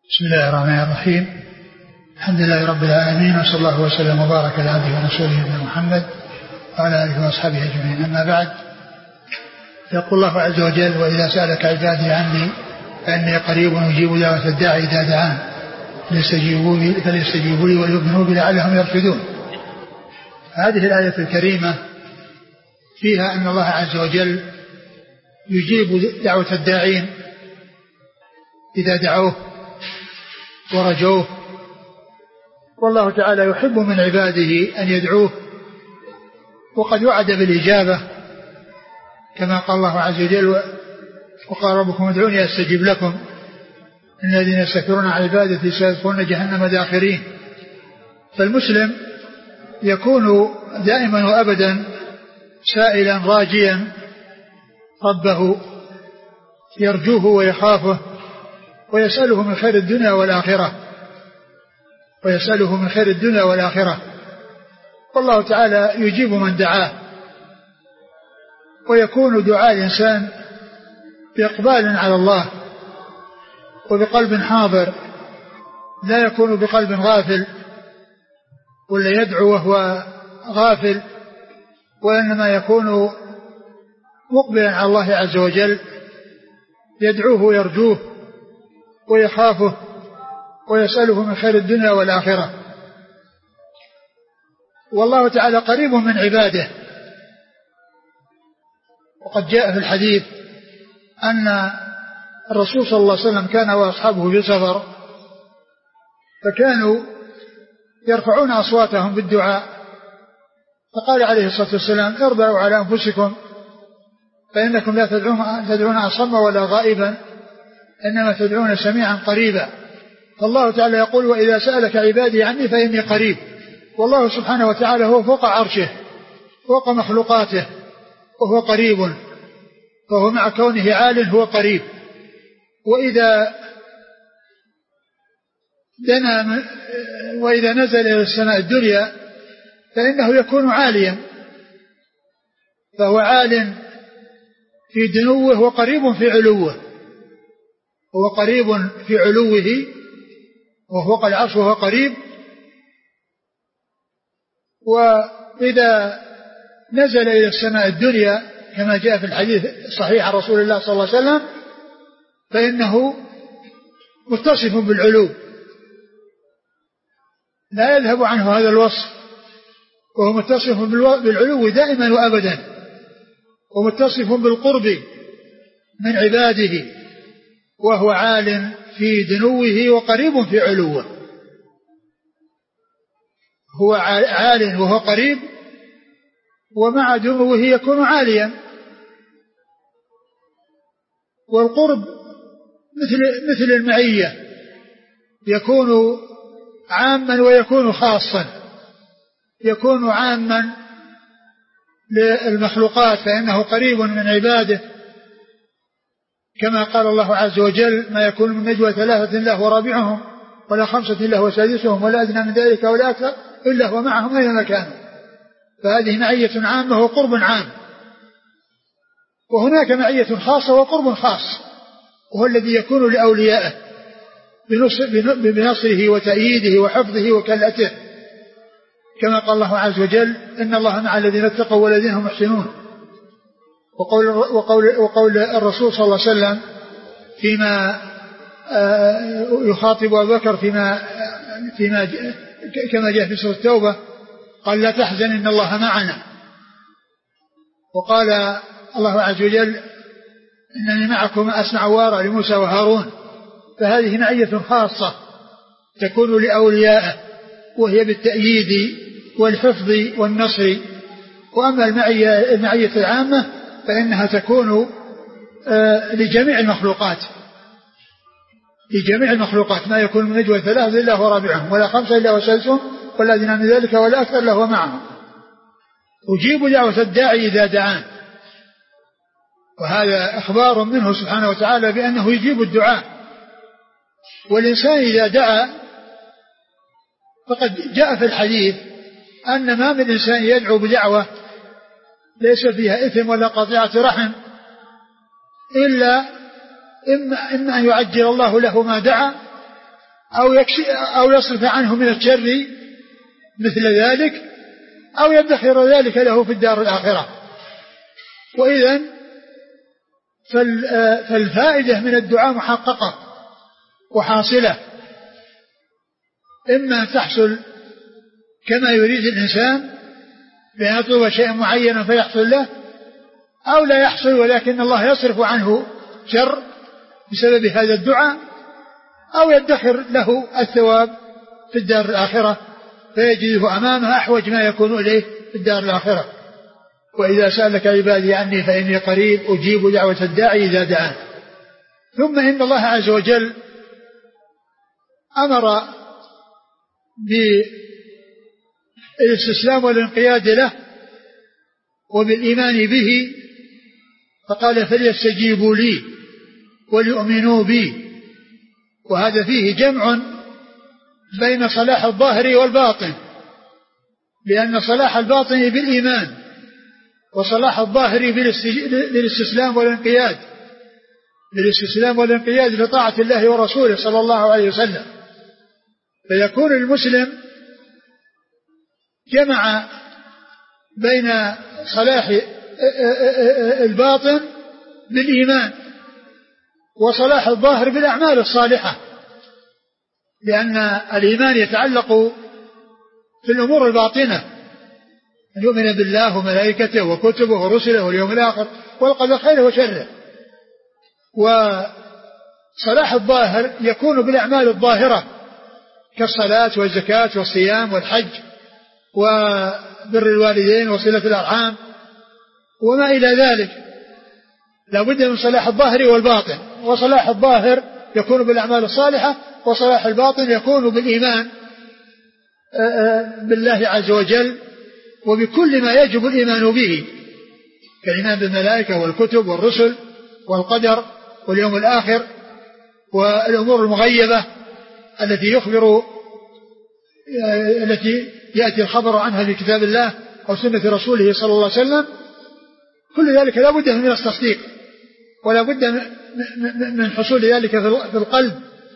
بسم الله الرحمن الرحيم. الحمد لله رب العالمين، وصلى الله وسلم وبارك على عبده ورسوله نبينا محمد وعلى اله واصحابه اجمعين. اما بعد، يقول الله عز وجل: واذا سالك عبادي عني فاني قريب اجيب دعوة الداعي اذا دعان فليستجيبوا لي وليؤمنوا بي لعلهم يرشدون. هذه الآية الكريمة فيها أن الله عز وجل يجيب دعوة الداعين إذا دعوه ورجوه، والله تعالى يحب من عباده أن يدعوه، وقد وعد بالإجابة كما قال الله عز وجل: وقال ربكم ادعوني أستجب لكم إن الذين يستكبرون عن عبادتي سيدخلون جهنم داخرين. فالمسلم يكون دائما وأبدا سائلا راجيا ربه، يرجوه ويخافه ويسأله من خير الدنيا والآخرة، والله تعالى يجيب من دعاه، ويكون دعاء الإنسان بإقبال على الله وبقلب حاضر، لا يكون بقلب غافل ولا يدعو وهو غافل، وإنما يكون مقبلا على الله عز وجل، يدعوه ويرجوه ويخافه ويسأله من خير الدنيا والآخرة. والله تعالى قريب من عباده، وقد جاء في الحديث أن الرسول صلى الله عليه وسلم كان وأصحابه في سفر، فكانوا يرفعون أصواتهم بالدعاء، فقال عليه الصلاة والسلام: اربعوا على أنفسكم فإنكم لا تدعون أصم ولا غائبا، إنما تدعون سميعا قريبا. فالله تعالى يقول: وإذا سألك عبادي عني فإني قريب. والله سبحانه وتعالى هو فوق عرشه فوق مخلوقاته، وهو قريب، فهو مع كونه عال هو قريب. وإذا نزل إلى السماء الدنيا فإنه يكون عاليا، فهو عال في دنوه وقريب في علوه، هو قريب في علوه وفوق العرش وهو قريب. وإذا نزل إلى السماء الدنيا كما جاء في الحديث الصحيح عن رسول الله صلى الله عليه وسلم فإنه متصف بالعلو، لا يذهب عنه هذا الوصف، وهو متصف بالعلو دائما وأبدا، ومتصف بالقرب من عباده، وهو عال في دنوه وقريب في علوه. هو عال وهو قريب، ومع دنوه يكون عاليا. والقرب مثل المعية، يكون عاما ويكون خاصا، يكون عاما للمخلوقات فإنه قريب من عباده، كما قال الله عز وجل: ما يكون من نجوى ثلاثة إلا هو رابعهم ولا خمسة إلا هو سادسهم ولا أدنى من ذلك ولا أكثر إلا هو معهم أينما كانوا. فهذه معية عامة وقرب عام. وهناك معية خاصة وقرب خاص، وهو الذي يكون لأوليائه بنصره وتأييده وحفظه وكلأته، كما قال الله عز وجل: إن الله مع الذين اتقوا والذين هم محسنون. وقول الرسول صلى الله عليه وسلم فيما يخاطب أبو بكر فيما كما جاء في سورة التوبة قال: لا تحزن إن الله معنا. وقال الله عز وجل: إنني معكم أسمع وأرى لموسى وهارون. فهذه معية خاصة تكون لأوليائه، وهي بالتأييد والحفظ والنصر. وأما المعية العامة فإنها تكون لجميع المخلوقات، ما يكون من نجوى ثلاثة إلا هو رابعهم ولا خمسة إلا هو سادسهم ولا أدنى من ذلك ولا أكثر إلا هو معهم. أجيب دعوة الداعي إذا دعان، وهذا إخبار منه سبحانه وتعالى بأنه يجيب الدعاء. والإنسان إذا دعا فقد جاء في الحديث أن ما من إنسان يدعو بدعوة ليس فيها إثم ولا قطيعة رحم إلا إما أن يعجل الله له ما دعا، أو يصرف عنه من الشر مثل ذلك، أو يدخر ذلك له في الدار الآخرة. وإذن فالفائدة من الدعاء محققة وحاصلة، إما أن تحصل كما يريد الإنسان بأن يطلب شيئا معينا فيحصل له، أو لا يحصل ولكن الله يصرف عنه شر بسبب هذا الدعاء، أو يدخر له الثواب في الدار الآخرة فيجده أمامه أحوج ما يكون إليه في الدار الآخرة. وإذا سألك عبادي عني فإني قريب أجيب دعوة الداعي إذا دعان. ثم إن الله عز وجل أمر بالاستسلام والانقياد له وبالإيمان به، فقال فليستجيبوا لي وليؤمنوا بي. وهذا فيه جمع بين صلاح الظاهر والباطن، لأن صلاح الباطن بالإيمان وصلاح الظاهر بالاستسلام والانقياد لطاعة الله ورسوله صلى الله عليه وسلم. فيكون المسلم جمع بين صلاح الباطن بالإيمان وصلاح الظاهر بالأعمال الصالحة، لأن الإيمان يتعلق في الأمور الباطنة، أن يؤمن بالله وملائكته وكتبه ورسله واليوم الآخر والقدر خيره وشره. وصلاح الظاهر يكون بالأعمال الظاهرة كالصلاة والزكاة والصيام والحج وبر الوالدين وصلة الأرحام وما إلى ذلك. لا بد من صلاح الظاهر والباطن، وصلاح الظاهر يكون بالأعمال الصالحة، وصلاح الباطن يكون بالإيمان بالله عز وجل وبكل ما يجب الإيمان به، كالإيمان بالملائكة والكتب والرسل والقدر واليوم الآخر والأمور المغيبة التي يأتي الخبر عنها في كتاب الله أو سنة رسوله صلى الله عليه وسلم. كل ذلك لا بد من التصديق، ولا بد من حصول ذلك في القلب.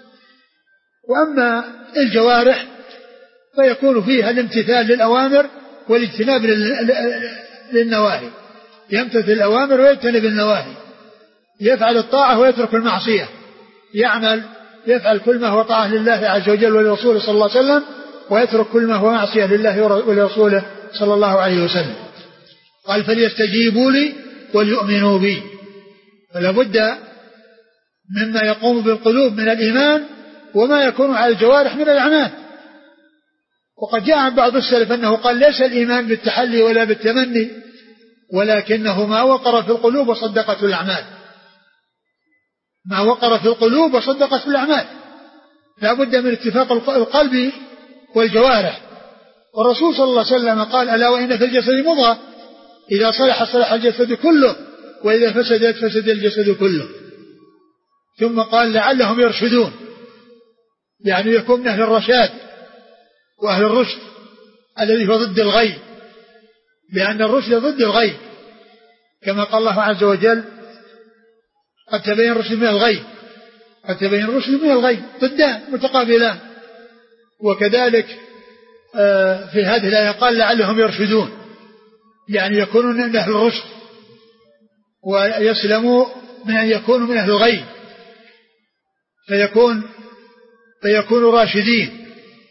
وأما الجوارح فيكون فيها الامتثال للأوامر والاجتناب للنواهي، يمتثل الأوامر ويجتنب النواهي، يفعل الطاعة ويترك المعصية، يفعل كل ما هو طاعة لله عز وجل ولرسوله صلى الله عليه وسلم، ويترك كل ما هو معصية لله ولرسوله صلى الله عليه وسلم. قال فليستجيبوا لي وليؤمنوا بي. فلا بد مما يقوم بالقلوب من الإيمان وما يكون على الجوارح من الأعمال. وقد جاء عن بعض السلف أنه قال ليس الإيمان بالتحلي ولا بالتمني، ولكنه ما وقر في القلوب وصدقت الأعمال. ما وقر في القلوب وصدقت الأعمال. لا بد من اتفاق القلب والجوارح. والرسول صلى الله عليه وسلم قال ألا وإن في الجسد مضغة إذا صلح صلح الجسد كله وإذا فسدت فسد الجسد كله. ثم قال لعلهم يرشدون، يعني يكون من أهل الرشاد وأهل الرشد الذي هو ضد الغي، لأن الرشد ضد الغي، كما قال الله عز وجل قد تبين الرشد من الغي، قد تبين الرشد من الغي، ضدان متقابلان. وكذلك في هذه الآية قال لعلهم يرشدون، يعني يكونون من أهل الرشد ويسلموا من أن يكونوا من أهل الغي، فيكونوا راشدين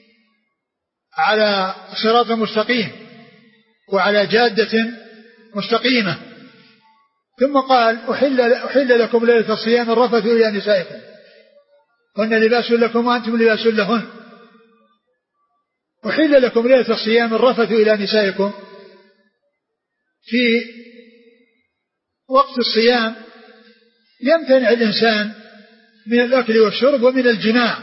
على صراط مستقيم وعلى جادة مستقيمة. ثم قال أحل لكم ليلة الصيام الرفث إلى نسائكم هن لباس لكم وأنتم لباس لهن. أحل لكم ليلة الصيام الرفث إلى نسائكم. في وقت الصيام يمتنع الإنسان من الأكل والشرب ومن الجماع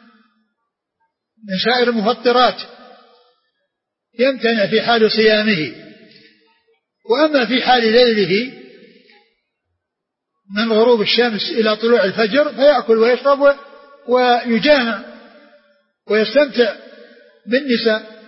من سائر المفطرات، يمتنع في حال صيامه. وأما في حال ليله من غروب الشمس إلى طلوع الفجر فيأكل ويشرب ويجامع ويستمتع بالنساء.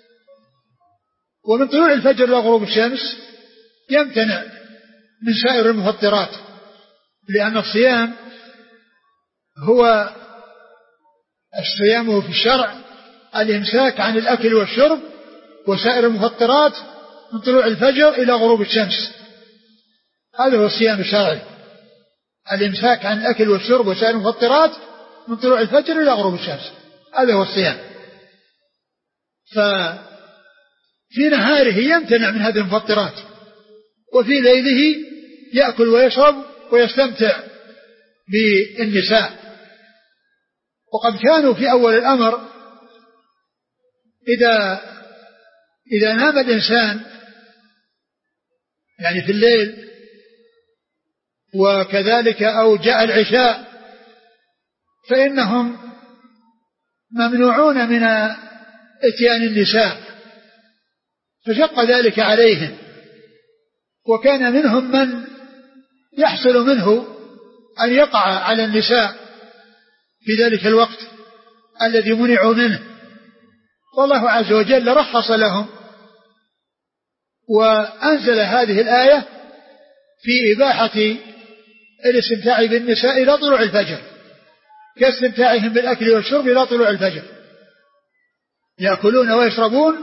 ومن طلوع الفجر إلى غروب الشمس يمتنع من سائر المفطرات، لأن الصيام هو الصيام في الشرع الإمساك عن الأكل والشرب وسائر المفطرات من طلوع الفجر إلى غروب الشمس. هذا هو الصيام الشرعي، الإمساك عن الأكل والشرب وسائر المفطرات من طلوع الفجر إلى غروب الشمس، هذا هو الصيام. ففي نهاره يمتنع من هذه المفطرات، وفي ليله يأكل ويشرب ويستمتع بالنساء. وقد كانوا في أول الأمر إذا نام الإنسان يعني في الليل وكذلك أو جاء العشاء فإنهم ممنوعون من إتيان النساء، فشق ذلك عليهم. وكان منهم من يحصل منه أن يقع على النساء في ذلك الوقت الذي منعوا منه، والله عز وجل رخص لهم وأنزل هذه الآية في إباحة الاستمتاع بالنساء إلى طلوع الفجر كاستمتاعهم بالأكل والشرب إلى طلوع الفجر، يأكلون ويشربون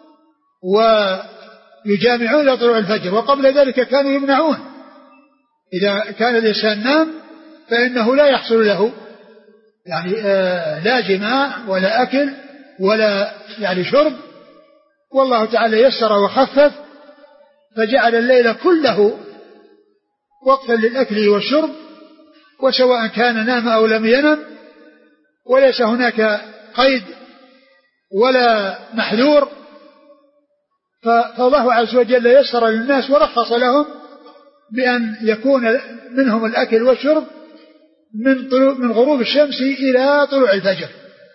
ويجامعون إلى طلوع الفجر. وقبل ذلك كانوا يمنعون، إذا كان الإنسان نام فإنه لا يحصل له يعني لا جماع ولا أكل ولا يعني شرب، والله تعالى يسر وخفف فجعل الليل كله وقتا للأكل والشرب، وسواء كان نام أو لم ينم، وليس هناك قيد ولا محذور. فالله عز وجل يسر للناس ورخص لهم بأن يكون منهم الأكل والشرب من غروب الشمس إلى طلوع الفجر.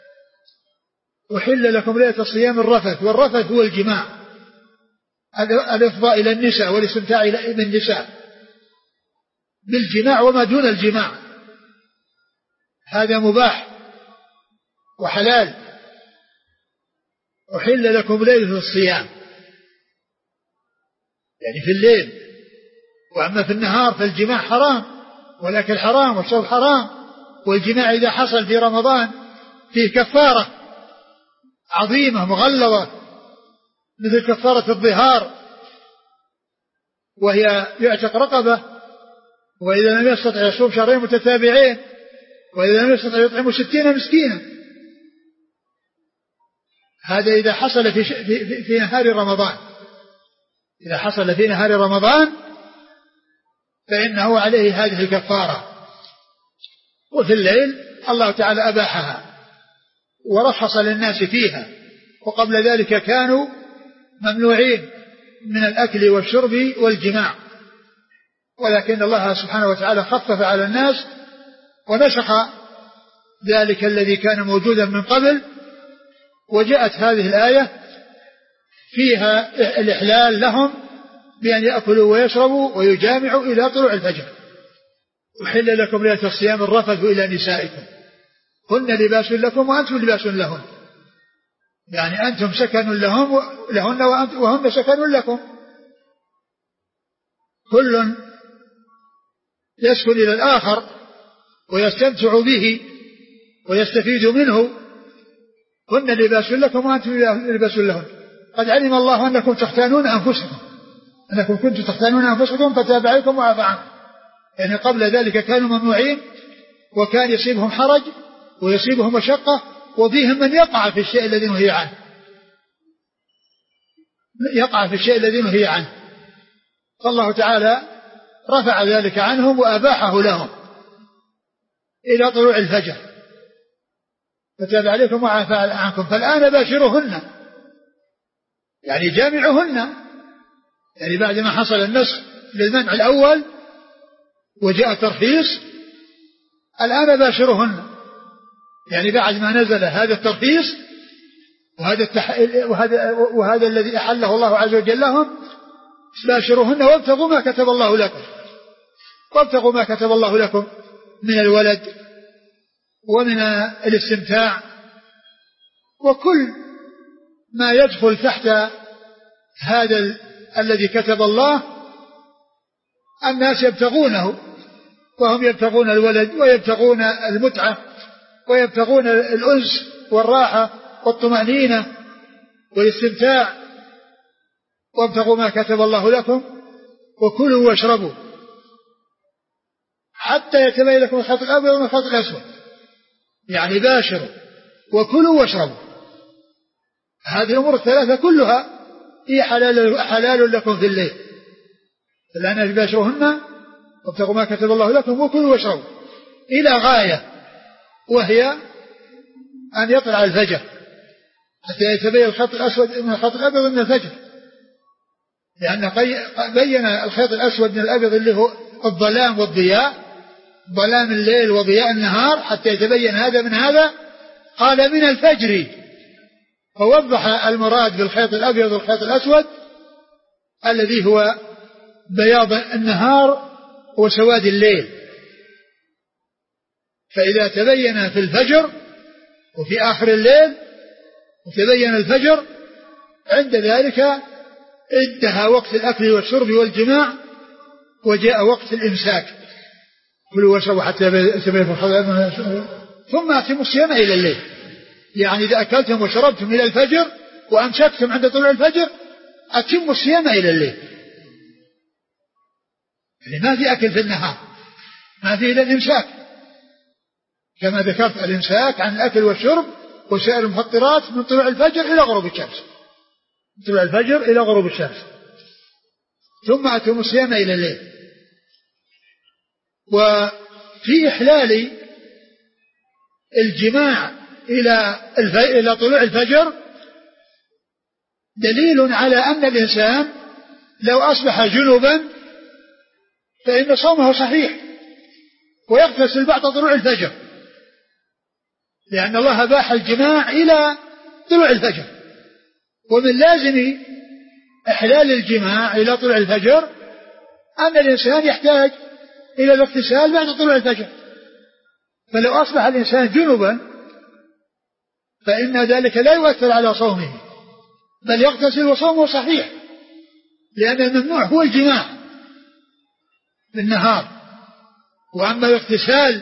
وحل لكم ليلة الصيام الرفث، والرفث هو الجماع، الإفضاء إلى النساء والاستمتاع بالنساء بالجماع وما دون الجماع، هذا مباح وحلال. أحل لكم ليلة الصيام يعني في الليل، وأما في النهار فالجماع حرام والأكل حرام والشرب حرام. والجماع إذا حصل في رمضان فيه كفارة عظيمة مغلظة مثل كفارة الظهار، وهي يعتق رقبة، وإذا لم يستطع يصوم شهرين متتابعين، وإذا لم يستطع يطعم 60 مسكينا. هذا إذا حصل في نهار رمضان، إذا حصل في نهار رمضان فإنه عليه هذه الكفارة. وفي الليل الله تعالى أباحها ورخص للناس فيها، وقبل ذلك كانوا ممنوعين من الأكل والشرب والجماع، ولكن الله سبحانه وتعالى خفف على الناس ونسخ ذلك الذي كان موجودا من قبل، وجاءت هذه الآية فيها الإحلال لهم بأن يأكلوا ويشربوا ويجامعوا إلى طلوع الفجر. أحل لكم ليلة الصيام الرفث إلى نسائكم هن لباس لكم وأنتم لباس لهن، يعني أنتم سكن لهن وهن سكن لكم، كل يسكن إلى الآخر ويستمتع به ويستفيد منه. هن لباس لكم وأنتم لباس لهن. قد علم الله أنكم تختانون أنفسكم، أنكم كنتم تختانون أنفسكم فتاب عليكم وعفى عنكم. يعني قبل ذلك كانوا ممنوعين، وكان يصيبهم حرج ويصيبهم مشقة، وفيهم من يقع في الشيء الذي نهي عنه، يقع في الشيء الذي نهي عنه، فالله تعالى رفع ذلك عنهم وأباحه لهم إلى طلوع الفجر فتاب عليكم وعفى عنكم. فالآن باشروهن يعني جامعهن، يعني بعد ما حصل النسخ للمنع الأول وجاء ترخيص، الآن باشروهن، يعني بعد ما نزل هذا الترخيص وهذا الذي أحله الله عز وجل لهم، باشروهن وابتغوا ما كتب الله لكم، وابتغوا ما كتب الله لكم من الولد ومن الاستمتاع، وكل ما يدخل تحت هذا الذي كتب الله الناس يبتغونه، وهم يبتغون الولد ويبتغون المتعة ويبتغون الأنس والراحة والطمأنينة والاستمتاع. وابتغوا ما كتب الله لكم وكلوا واشربوا حتى يتبين لكم الخيط الأبيض من الخيط الأسود، يعني باشروا وكلوا واشربوا. هذه الأمور الثلاثة كلها هي حلال لكم في الليل، لأن باشروهن وابتغوا ما كتب الله لكم وكلوا واشربوا إلى غاية، وهي أن يطلع الفجر حتى يتبين الخيط الأسود من الخيط الأبيض من الفجر، لأن بين الخيط الأسود من الأبيض اللي هو الظلام والضياء، ظلام الليل وضياء النهار، حتى يتبين هذا من هذا. قال من الفجر، فوضح المراد بالخيط الأبيض والخيط الأسود الذي هو بياض النهار وسواد الليل. فإذا تبين في الفجر وفي آخر الليل وتبين الفجر، عند ذلك انتهى وقت الأكل والشرب والجماع وجاء وقت الإمساك. كلوا واشربوا حتى يتبين الخيط، ثم أتموا الصيام إلى الليل. يعني إذا أكلتم وشربتم إلى الفجر وأمسكتم عند طلوع الفجر أتموا الصيام إلى الليل. يعني ما في أكل في النهار، ما في إلا الإمساك، كما ذكرت الإمساك عن الأكل والشرب وسائر المفطرات من طلوع الفجر إلى غروب الشمس، من طلوع الفجر إلى غروب الشمس، ثم أتموا الصيام إلى الليل. وفي إحلال الجماع إلى طلوع الفجر دليل على أن الإنسان لو أصبح جنبا فإن صومه صحيح ويغتسل بعد طلوع الفجر، لأن الله باح الجماع إلى طلوع الفجر. ومن لازم إحلال الجماع إلى طلوع الفجر أن الإنسان يحتاج إلى الاغتسال بعد طلوع الفجر. فلو أصبح الإنسان جنبا فإن ذلك لا يؤثر على صومه، بل يغتسل وصومه صحيح، لأن الممنوع هو الجماع بالنهار، وأما الاغتسال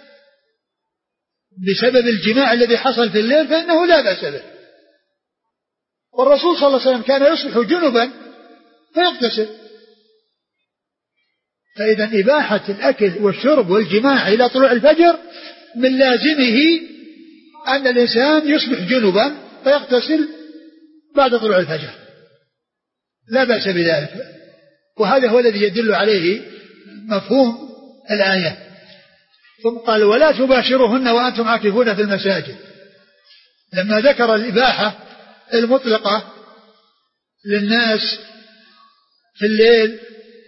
بسبب الجماع الذي حصل في الليل فإنه لا بأس به. والرسول صلى الله عليه وسلم كان يصبح جنبا فيغتسل. فإذا إباحة الأكل والشرب والجماع إلى طلوع الفجر من لازمه أن الإنسان يصبح جنبا فيغتسل بعد طلوع الفجر، لا بأس بذلك. وهذا هو الذي يدل عليه مفهوم الآية. ثم قال ولا تباشروهن وأنتم عاكفون في المساجد. لما ذكر الإباحة المطلقة للناس في الليل،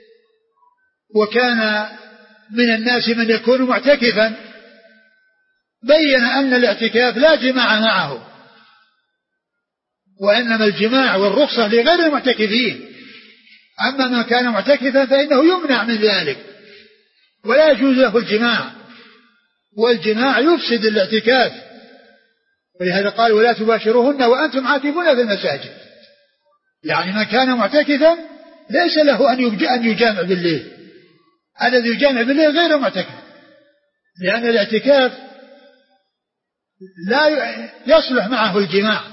وكان من الناس من يكون معتكفا، بين أن الاعتكاف لا جماع معه، وإنما الجماع والرخصة لغير المعتكفين. أما من كان معتكفا فإنه يمنع من ذلك ولا يجوز له الجماع، والجماع يفسد الاعتكاف. ولهذا قال ولا تباشروهن وأنتم عاكفون في المساجد، يعني من كان معتكفا ليس له أن يجامع بالليل. الذي يجامع بالليل غير معتكف، لأن الاعتكاف لا يصلح معه الجماع،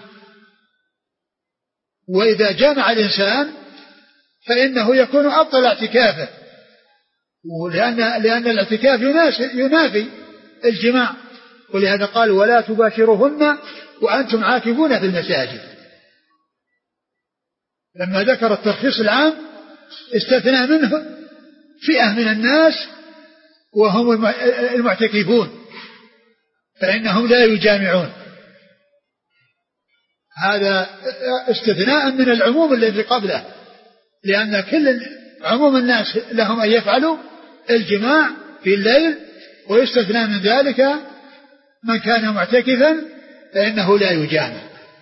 وإذا جامع الإنسان فإنه يكون أبطل اعتكافه، لأن الاعتكاف ينافي الجماع. ولهذا قال ولا تباشروهن وأنتم عاكفون في المساجد. لما ذكر الترخيص العام استثنى منه فئة من الناس وهم المعتكفون، فإنهم لا يجامعون. هذا استثناء من العموم الذي قبله، لأن كل عموم الناس لهم أن يفعلوا الجماع في الليل، ويستثنى من ذلك من كان معتكفا فإنه لا يجامع،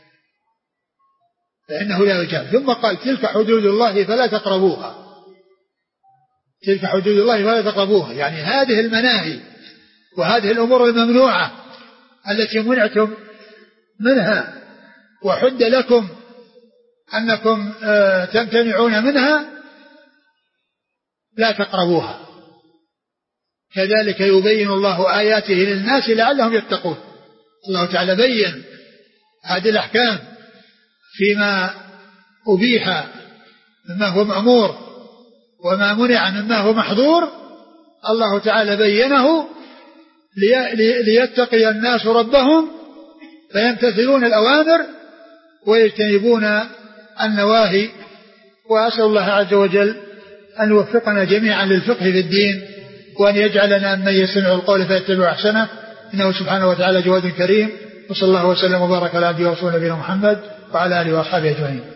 ثم قال تلك حدود الله فلا تقربوها. تلك حدود الله فلا تقربوها، يعني هذه المناهي وهذه الأمور الممنوعة التي منعتم منها وحد لكم أنكم تمتنعون منها لا تقربوها. كذلك يبين الله آياته للناس لعلهم يتقون. الله تعالى بين هذه الأحكام فيما أبيح مما هو مأمور وما منع مما هو محظور. الله تعالى بينه ليتقي الناس ربهم فيمتثلون الأوامر ويجتنبون النواهي. وأسأل الله عز وجل أن يوفقنا جميعا للفقه في الدين وأن يجعلنا من يستمع القول فيتبع أحسنه، إنه سبحانه وتعالى جواد كريم. وصلى الله وسلم وبارك على عبده ورسوله نبينا محمد وعلى آله وأصحابه أجمعين.